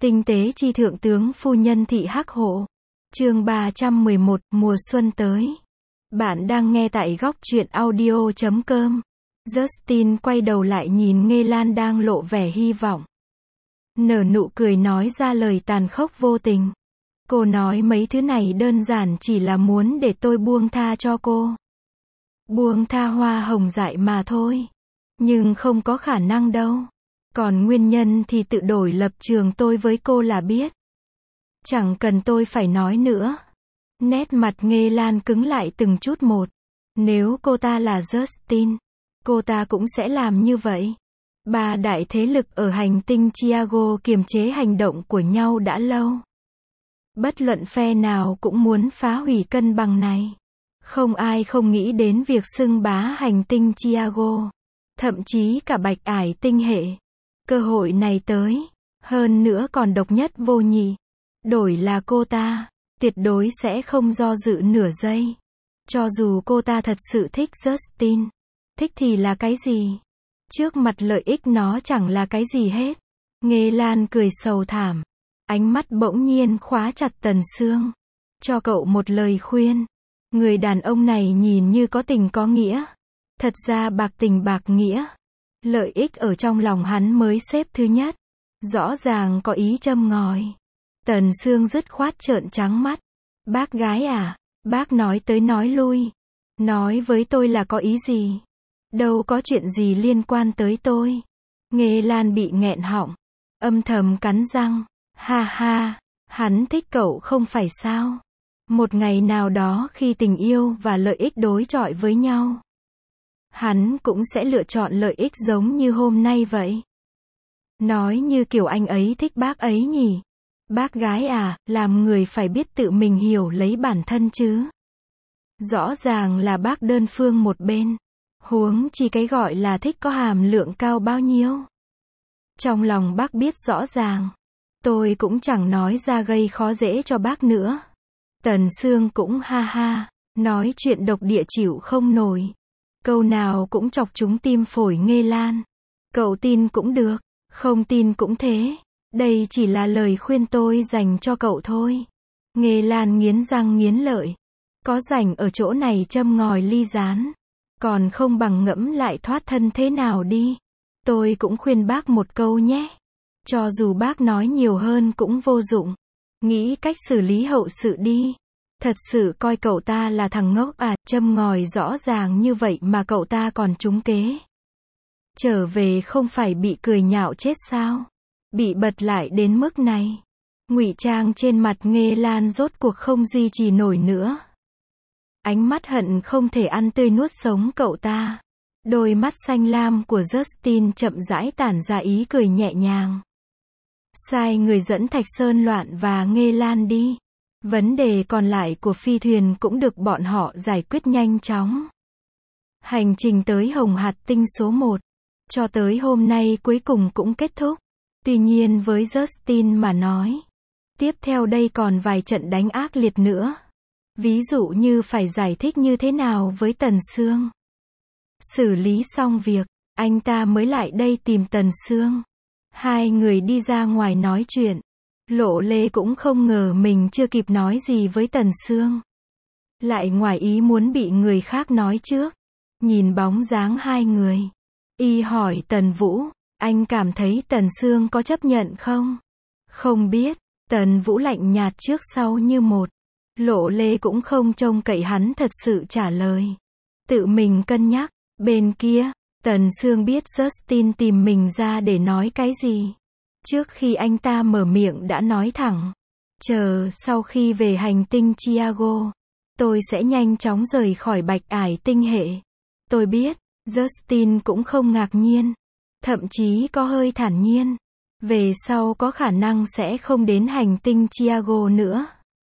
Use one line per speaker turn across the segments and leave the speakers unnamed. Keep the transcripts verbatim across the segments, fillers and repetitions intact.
Tinh tế chi thượng tướng phu nhân thị hắc hộ. Chương ba trăm mười một, mùa xuân tới. Bạn đang nghe tại góc truyện audio chấm com. Justin quay đầu lại nhìn Nghê Lan đang lộ vẻ hy vọng. Nở nụ cười nói ra lời tàn khốc vô tình. Cô nói mấy thứ này đơn giản chỉ là muốn để tôi buông tha cho cô. Buông tha hoa hồng dại mà thôi. Nhưng không có khả năng đâu. Còn nguyên nhân thì tự đổi lập trường tôi với cô là biết. Chẳng cần tôi phải nói nữa. Nét mặt Nghê Lan cứng lại từng chút một. Nếu cô ta là Justin, cô ta cũng sẽ làm như vậy. Ba đại thế lực ở hành tinh Chiago kiềm chế hành động của nhau đã lâu. Bất luận phe nào cũng muốn phá hủy cân bằng này. Không ai không nghĩ đến việc xưng bá hành tinh Chiago. Thậm chí cả bạch ải tinh hệ. Cơ hội này tới. Hơn nữa còn độc nhất vô nhị. Đổi là cô ta, tuyệt đối sẽ không do dự nửa giây. Cho dù cô ta thật sự thích Justin. Thích thì là cái gì? Trước mặt lợi ích nó chẳng là cái gì hết. Nghê Lan cười sầu thảm. Ánh mắt bỗng nhiên khóa chặt Tần Sương. Cho cậu một lời khuyên. Người đàn ông này nhìn như có tình có nghĩa. Thật ra bạc tình bạc nghĩa. Lợi ích ở trong lòng hắn mới xếp thứ nhất. Rõ ràng có ý châm ngòi. Tần Sương dứt khoát trợn trắng mắt. Bác gái à, bác nói tới nói lui. Nói với tôi là có ý gì? Đâu có chuyện gì liên quan tới tôi. Nghê Lan bị nghẹn họng. Âm thầm cắn răng. Ha ha, hắn thích cậu không phải sao? Một ngày nào đó khi tình yêu và lợi ích đối chọi với nhau, hắn cũng sẽ lựa chọn lợi ích giống như hôm nay vậy. Nói như kiểu anh ấy thích bác ấy nhỉ? Bác gái à, làm người phải biết tự mình hiểu lấy bản thân chứ. Rõ ràng là bác đơn phương một bên. Huống chi cái gọi là thích có hàm lượng cao bao nhiêu. Trong lòng bác biết rõ ràng. Tôi cũng chẳng nói ra gây khó dễ cho bác nữa. Tần Sương cũng ha ha, nói chuyện độc địa chịu không nổi. Câu nào cũng chọc trúng tim phổi Nghê Lan. Cậu tin cũng được, không tin cũng thế. Đây chỉ là lời khuyên tôi dành cho cậu thôi. Nghê Lan nghiến răng nghiến lợi. Có rảnh ở chỗ này châm ngòi ly gián. Còn không bằng ngẫm lại thoát thân thế nào đi. Tôi cũng khuyên bác một câu nhé. Cho dù bác nói nhiều hơn cũng vô dụng. Nghĩ cách xử lý hậu sự đi. Thật sự coi cậu ta là thằng ngốc à, châm ngòi rõ ràng như vậy mà cậu ta còn trúng kế. Trở về không phải bị cười nhạo chết sao? Bị bật lại đến mức này. Ngụy trang trên mặt Nghê Lan rốt cuộc không duy trì nổi nữa. Ánh mắt hận không thể ăn tươi nuốt sống cậu ta. Đôi mắt xanh lam của Justin chậm rãi tản ra ý cười nhẹ nhàng. Sai người dẫn Thạch Sơn Loạn và Nghê Lan đi. Vấn đề còn lại của phi thuyền cũng được bọn họ giải quyết nhanh chóng. Hành trình tới Hồng Hạt Tinh số một. Cho tới hôm nay cuối cùng cũng kết thúc. Tuy nhiên với Justin mà nói. Tiếp theo đây còn vài trận đánh ác liệt nữa. Ví dụ như phải giải thích như thế nào với Tần Sương. Xử lý xong việc, anh ta mới lại đây tìm Tần Sương. Hai người đi ra ngoài nói chuyện. Lộ Lê cũng không ngờ mình chưa kịp nói gì với Tần Sương. Lại ngoài ý muốn bị người khác nói trước. Nhìn bóng dáng hai người. Y hỏi Tần Vũ, anh cảm thấy Tần Sương có chấp nhận không? Không biết, Tần Vũ lạnh nhạt trước sau như một. Lộ Lê cũng không trông cậy hắn thật sự trả lời. Tự mình cân nhắc, bên kia, Tần Sương biết Justin tìm mình ra để nói cái gì. Trước khi anh ta mở miệng đã nói thẳng. Chờ, sau khi về hành tinh Chiago, tôi sẽ nhanh chóng rời khỏi bạch ải tinh hệ. Tôi biết, Justin cũng không ngạc nhiên. Thậm chí có hơi thản nhiên. Về sau có khả năng sẽ không đến hành tinh Chiago nữa.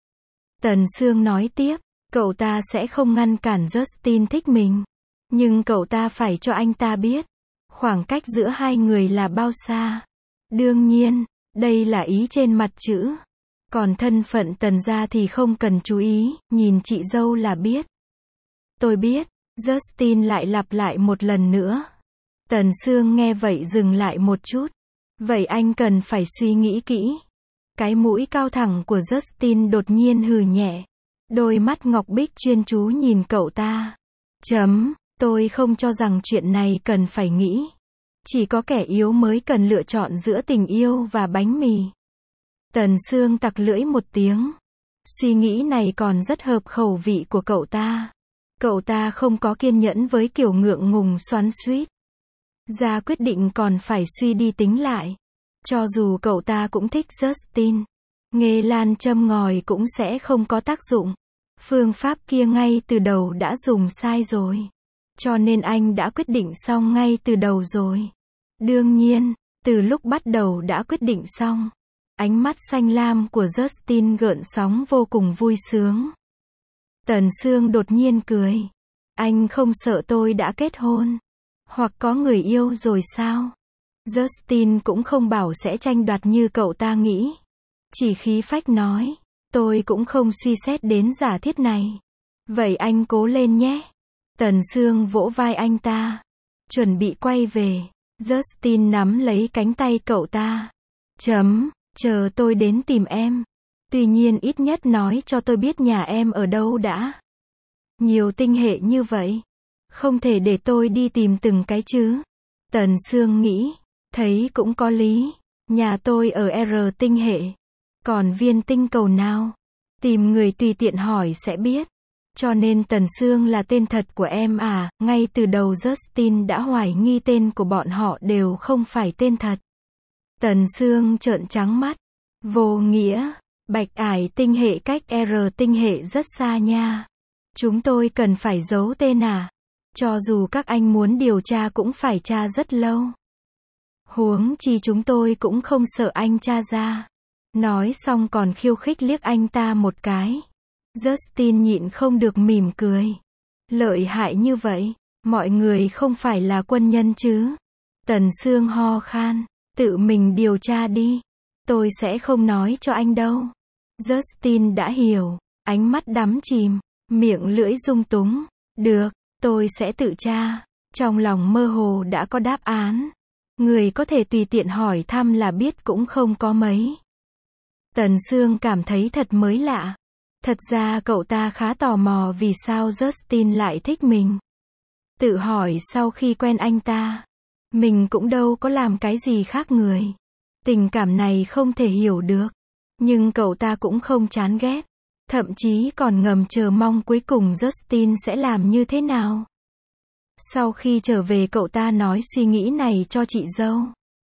Tần Sương nói tiếp, cậu ta sẽ không ngăn cản Justin thích mình. Nhưng cậu ta phải cho anh ta biết, khoảng cách giữa hai người là bao xa. Đương nhiên, đây là ý trên mặt chữ. Còn thân phận Tần gia thì không cần chú ý, nhìn chị dâu là biết. Tôi biết, Justin lại lặp lại một lần nữa. Tần Sương nghe vậy dừng lại một chút. Vậy anh cần phải suy nghĩ kỹ. Cái mũi cao thẳng của Justin đột nhiên hừ nhẹ. Đôi mắt ngọc bích chuyên chú nhìn cậu ta. Chấm, tôi không cho rằng chuyện này cần phải nghĩ. Chỉ có kẻ yếu mới cần lựa chọn giữa tình yêu và bánh mì. Tần Sương tặc lưỡi một tiếng. Suy nghĩ này còn rất hợp khẩu vị của cậu ta. Cậu ta không có kiên nhẫn với kiểu ngượng ngùng xoắn xuýt. Ra quyết định còn phải suy đi tính lại. Cho dù cậu ta cũng thích Justin, nghề lan châm ngòi cũng sẽ không có tác dụng. Phương pháp kia ngay từ đầu đã dùng sai rồi. Cho nên anh đã quyết định xong ngay từ đầu rồi. Đương nhiên, từ lúc bắt đầu đã quyết định xong. Ánh mắt xanh lam của Justin gợn sóng vô cùng vui sướng. Tần Sương đột nhiên cười. Anh không sợ tôi đã kết hôn, hoặc có người yêu rồi sao? Justin cũng không bảo sẽ tranh đoạt như cậu ta nghĩ. Chỉ khí phách nói, tôi cũng không suy xét đến giả thiết này. Vậy anh cố lên nhé. Tần Sương vỗ vai anh ta. Chuẩn bị quay về. Justin nắm lấy cánh tay cậu ta. Chấm, chờ tôi đến tìm em. Tuy nhiên ít nhất nói cho tôi biết nhà em ở đâu đã. Nhiều tinh hệ như vậy. Không thể để tôi đi tìm từng cái chứ. Tần Sương nghĩ. Thấy cũng có lý. Nhà tôi ở R tinh hệ. Còn viên tinh cầu nào? Tìm người tùy tiện hỏi sẽ biết. Cho nên Tần Sương là tên thật của em à? Ngay từ đầu Justin đã hoài nghi tên của bọn họ đều không phải tên thật. Tần Sương trợn trắng mắt. Vô nghĩa. Bạch Ải tinh hệ cách R tinh hệ rất xa nha. Chúng tôi cần phải giấu tên à? Cho dù các anh muốn điều tra cũng phải tra rất lâu. Huống chi chúng tôi cũng không sợ anh tra ra. Nói xong còn khiêu khích liếc anh ta một cái. Justin nhịn không được mỉm cười. Lợi hại như vậy, mọi người không phải là quân nhân chứ? Tần Sương ho khan. Tự mình điều tra đi. Tôi sẽ không nói cho anh đâu. Justin đã hiểu. Ánh mắt đắm chìm. Miệng lưỡi rung túng. Được, tôi sẽ tự tra. Trong lòng mơ hồ đã có đáp án. Người có thể tùy tiện hỏi thăm là biết cũng không có mấy. Tần Sương cảm thấy thật mới lạ. Thật ra cậu ta khá tò mò vì sao Justin lại thích mình. Tự hỏi sau khi quen anh ta. Mình cũng đâu có làm cái gì khác người. Tình cảm này không thể hiểu được. Nhưng cậu ta cũng không chán ghét. Thậm chí còn ngầm chờ mong cuối cùng Justin sẽ làm như thế nào. Sau khi trở về cậu ta nói suy nghĩ này cho chị dâu.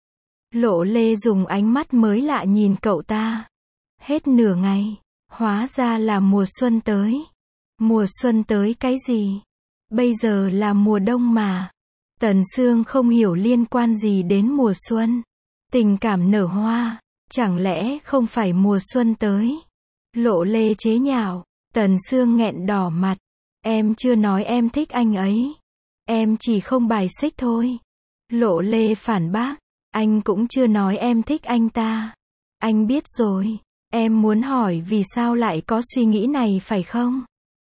Lộ Lê dùng ánh mắt mới lạ nhìn cậu ta. Hết nửa ngày. Hóa ra là mùa xuân tới. Mùa xuân tới cái gì? Bây giờ là mùa đông mà. Tần Sương không hiểu liên quan gì đến mùa xuân. Tình cảm nở hoa. Chẳng lẽ không phải mùa xuân tới? Lộ Lê chế nhạo. Tần Sương nghẹn đỏ mặt. Em chưa nói em thích anh ấy. Em chỉ không bài xích thôi. Lộ Lê phản bác. Anh cũng chưa nói em thích anh ta. Anh biết rồi. Em muốn hỏi vì sao lại có suy nghĩ này phải không?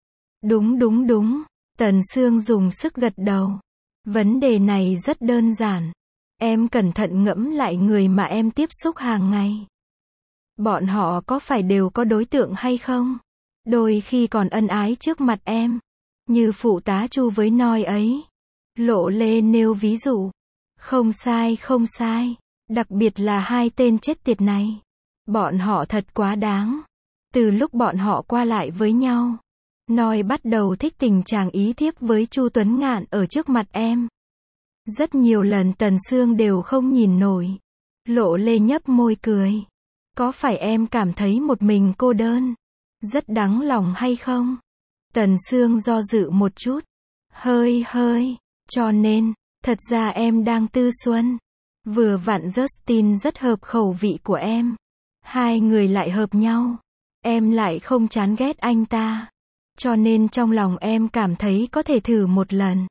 Đúng đúng đúng. Tần Sương dùng sức gật đầu. Vấn đề này rất đơn giản. Em cẩn thận ngẫm lại người mà em tiếp xúc hàng ngày. Bọn họ có phải đều có đối tượng hay không? Đôi khi còn ân ái trước mặt em. Như phụ tá Chu với Noi ấy. Lộ Lê nêu ví dụ. Không sai không sai. Đặc biệt là hai tên chết tiệt này. Bọn họ thật quá đáng. Từ lúc bọn họ qua lại với nhau, Noi bắt đầu thích tình chàng ý thiếp với Chu Tuấn Ngạn ở trước mặt em. Rất nhiều lần Tần Sương đều không nhìn nổi. Lộ Lê nhấp môi cười. Có phải em cảm thấy một mình cô đơn, rất đáng lòng hay không? Tần Sương do dự một chút. Hơi hơi. Cho nên, thật ra em đang tư xuân. Vừa vặn Justin rất hợp khẩu vị của em. Hai người lại hợp nhau. Em lại không chán ghét anh ta. Cho nên trong lòng em cảm thấy có thể thử một lần.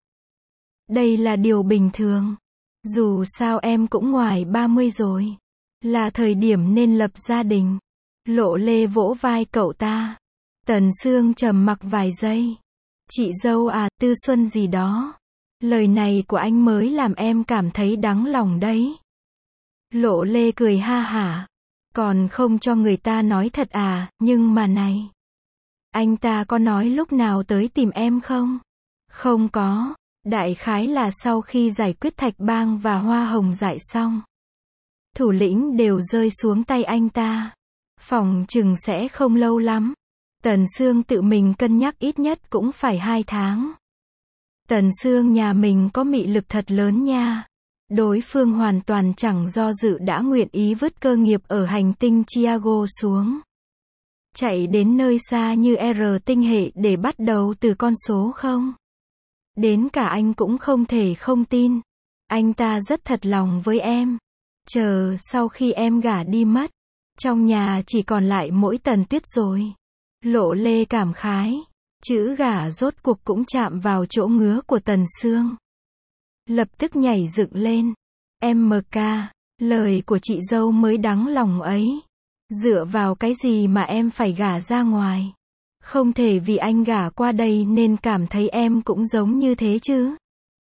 Đây là điều bình thường. Dù sao em cũng ngoài ba mươi rồi. Là thời điểm nên lập gia đình. Lộ Lê vỗ vai cậu ta. Tần Sương trầm mặc vài giây. Chị dâu à, tư xuân gì đó. Lời này của anh mới làm em cảm thấy đắng lòng đấy. Lộ Lê cười ha hả. Còn không cho người ta nói thật à, nhưng mà này. Anh ta có nói lúc nào tới tìm em không? Không có, đại khái là sau khi giải quyết Thạch Bang và Hoa Hồng Dại xong. Thủ lĩnh đều rơi xuống tay anh ta. Phòng chừng sẽ không lâu lắm. Tần Sương tự mình cân nhắc ít nhất cũng phải hai tháng. Tần Sương nhà mình có mị lực thật lớn nha. Đối phương hoàn toàn chẳng do dự đã nguyện ý vứt cơ nghiệp ở hành tinh Chiago xuống. Chạy đến nơi xa như R tinh hệ để bắt đầu từ con số không. Đến cả anh cũng không thể không tin. Anh ta rất thật lòng với em. Chờ sau khi em gả đi mất, trong nhà chỉ còn lại mỗi Tần Tuyết rồi. Lộ Lê cảm khái. Chữ gả rốt cuộc cũng chạm vào chỗ ngứa của Tần Sương. Lập tức nhảy dựng lên. Em mờ ca, lời của chị dâu mới đắng lòng ấy. Dựa vào cái gì mà em phải gả ra ngoài? Không thể vì anh gả qua đây nên cảm thấy em cũng giống như thế chứ.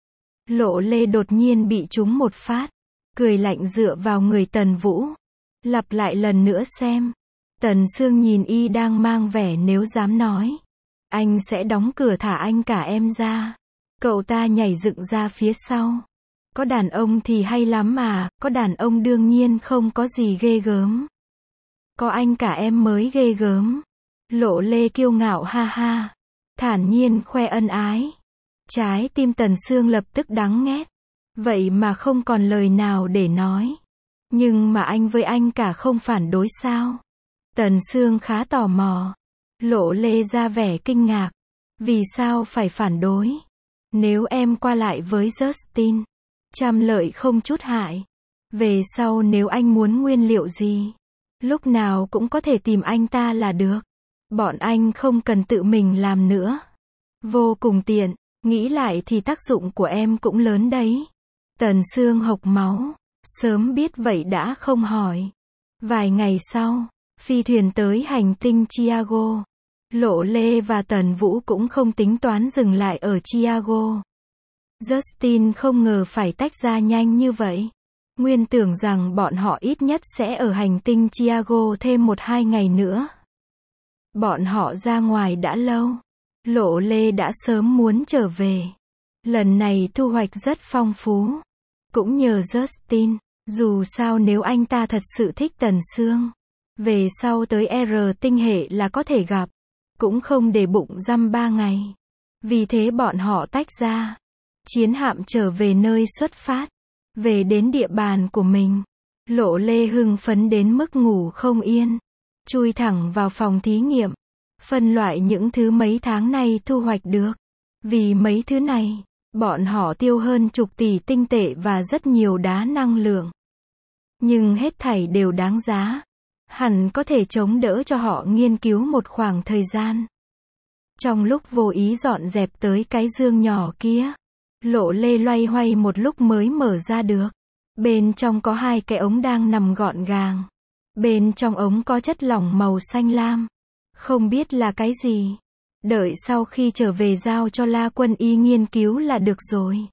Lộ Lê đột nhiên bị trúng một phát. Cười lạnh dựa vào người Tần Vũ. Lặp lại lần nữa xem. Tần Sương nhìn y đang mang vẻ nếu dám nói. Anh sẽ đóng cửa thả anh cả em ra. Cậu ta nhảy dựng ra phía sau. Có đàn ông thì hay lắm mà, có đàn ông đương nhiên không có gì ghê gớm. Có anh cả em mới ghê gớm. Lộ Lê kiêu ngạo ha ha. Thản nhiên khoe ân ái. Trái tim Tần Sương lập tức đắng nghét. Vậy mà không còn lời nào để nói. Nhưng mà anh với anh cả không phản đối sao? Tần Sương khá tò mò. Lộ Lê ra vẻ kinh ngạc. Vì sao phải phản đối? Nếu em qua lại với Justin, trăm lợi không chút hại. Về sau nếu anh muốn nguyên liệu gì, lúc nào cũng có thể tìm anh ta là được. Bọn anh không cần tự mình làm nữa. Vô cùng tiện, nghĩ lại thì tác dụng của em cũng lớn đấy. Tần Sương hộc máu. Sớm biết vậy đã không hỏi. Vài ngày sau, phi thuyền tới hành tinh Chiago. Lộ Lê và Tần Vũ cũng không tính toán dừng lại ở Chiago. Justin không ngờ phải tách ra nhanh như vậy. Nguyên tưởng rằng bọn họ ít nhất sẽ ở hành tinh Chiago thêm một hai ngày nữa. Bọn họ ra ngoài đã lâu. Lộ Lê đã sớm muốn trở về. Lần này thu hoạch rất phong phú. Cũng nhờ Justin. Dù sao nếu anh ta thật sự thích Tần Sương, về sau tới R tinh hệ là có thể gặp. Cũng không để bụng dăm ba ngày. Vì thế bọn họ tách ra. Chiến hạm trở về nơi xuất phát. Về đến địa bàn của mình. Lộ Lê hưng phấn đến mức ngủ không yên. Chui thẳng vào phòng thí nghiệm. Phân loại những thứ mấy tháng nay thu hoạch được. Vì mấy thứ này, bọn họ tiêu hơn chục tỷ tinh tệ và rất nhiều đá năng lượng. Nhưng hết thảy đều đáng giá. Hẳn có thể chống đỡ cho họ nghiên cứu một khoảng thời gian. Trong lúc vô ý dọn dẹp tới cái dương nhỏ kia, Lộ Lê loay hoay một lúc mới mở ra được. Bên trong có hai cái ống đang nằm gọn gàng. Bên trong ống có chất lỏng màu xanh lam. Không biết là cái gì. Đợi sau khi trở về giao cho La Quân y nghiên cứu là được rồi.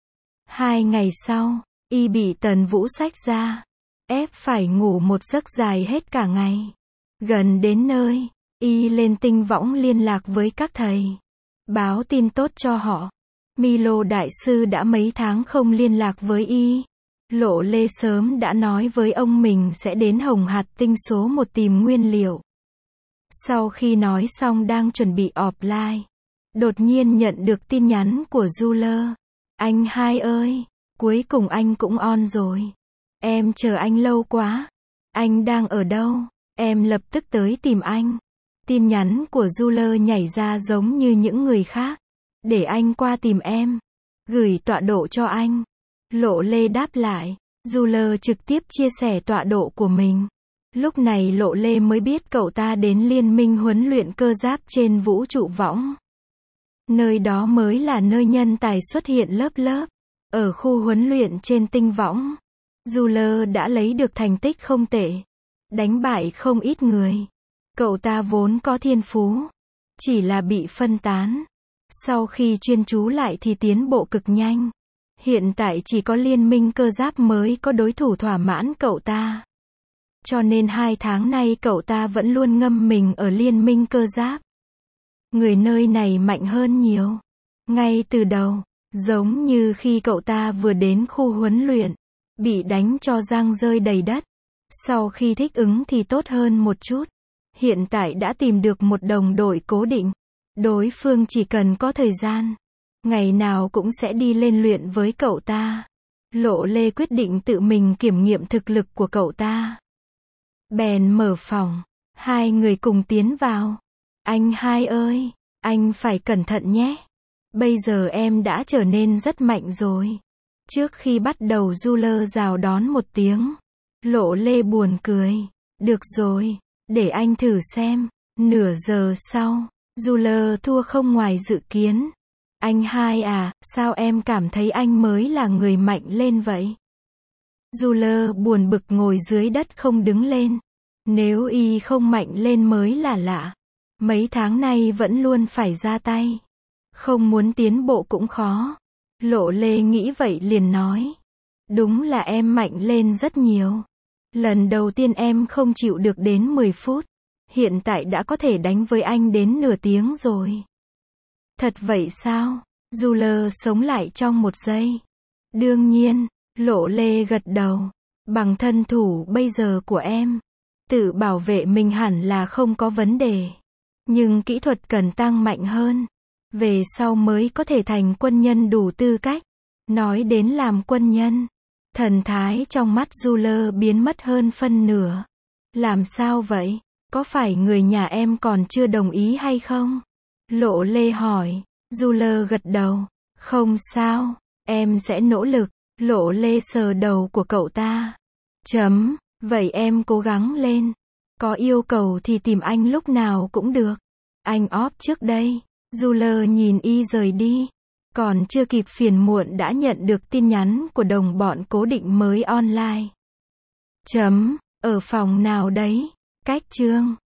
Hai ngày sau, y bị Tần Vũ xách ra. Ép phải ngủ một giấc dài hết cả ngày. Gần đến nơi, y lên tinh võng liên lạc với các thầy. Báo tin tốt cho họ. Milo đại sư đã mấy tháng không liên lạc với y. Lộ Lê sớm đã nói với ông mình sẽ đến Hồng Hạt tinh số một tìm nguyên liệu. Sau khi nói xong đang chuẩn bị offline, đột nhiên nhận được tin nhắn của Juler. Anh hai ơi, cuối cùng anh cũng on rồi. Em chờ anh lâu quá. Anh đang ở đâu? Em lập tức tới tìm anh. Tin nhắn của Juler nhảy ra giống như những người khác. Để anh qua tìm em. Gửi tọa độ cho anh. Lộ Lê đáp lại. Juler trực tiếp chia sẻ tọa độ của mình. Lúc này Lộ Lê mới biết cậu ta đến liên minh huấn luyện cơ giáp trên vũ trụ võng. Nơi đó mới là nơi nhân tài xuất hiện lớp lớp. Ở khu huấn luyện trên tinh võng, Juler đã lấy được thành tích không tệ. Đánh bại không ít người. Cậu ta vốn có thiên phú. Chỉ là bị phân tán. Sau khi chuyên chú lại thì tiến bộ cực nhanh. Hiện tại chỉ có liên minh cơ giáp mới có đối thủ thỏa mãn cậu ta. Cho nên hai tháng nay cậu ta vẫn luôn ngâm mình ở liên minh cơ giáp. Người nơi này mạnh hơn nhiều. Ngay từ đầu, giống như khi cậu ta vừa đến khu huấn luyện, bị đánh cho răng rơi đầy đất. Sau khi thích ứng thì tốt hơn một chút. Hiện tại đã tìm được một đồng đội cố định. Đối phương chỉ cần có thời gian, ngày nào cũng sẽ đi lên luyện với cậu ta. Lộ Lê quyết định tự mình kiểm nghiệm thực lực của cậu ta. Bèn mở phòng, hai người cùng tiến vào. Anh hai ơi, anh phải cẩn thận nhé. Bây giờ em đã trở nên rất mạnh rồi. Trước khi bắt đầu Juler rào đón một tiếng. Lộ Lê buồn cười. Được rồi, để anh thử xem. Nửa giờ sau, Juler thua không ngoài dự kiến. Anh hai à, sao em cảm thấy anh mới là người mạnh lên vậy? Juler buồn bực ngồi dưới đất không đứng lên. Nếu y không mạnh lên mới là lạ. Mấy tháng nay vẫn luôn phải ra tay. Không muốn tiến bộ cũng khó. Lộ Lê nghĩ vậy liền nói. Đúng là em mạnh lên rất nhiều. Lần đầu tiên em không chịu được đến mười phút. Hiện tại đã có thể đánh với anh đến nửa tiếng rồi. Thật vậy sao? Juler sống lại trong một giây. Đương nhiên, Lộ Lê gật đầu. Bằng thân thủ bây giờ của em, tự bảo vệ mình hẳn là không có vấn đề. Nhưng kỹ thuật cần tăng mạnh hơn. Về sau mới có thể thành quân nhân đủ tư cách. Nói đến làm quân nhân, thần thái trong mắt Juler biến mất hơn phân nửa. Làm sao vậy? Có phải người nhà em còn chưa đồng ý hay không? Lộ Lê hỏi. Juler gật đầu. Không sao, em sẽ nỗ lực. Lộ Lê sờ đầu của cậu ta. Chấm, vậy em cố gắng lên. Có yêu cầu thì tìm anh lúc nào cũng được. Anh off trước đây. Juler nhìn y rời đi. Còn chưa kịp phiền muộn đã nhận được tin nhắn của đồng bọn cố định mới online. Chấm, ở phòng nào đấy? Cách chương.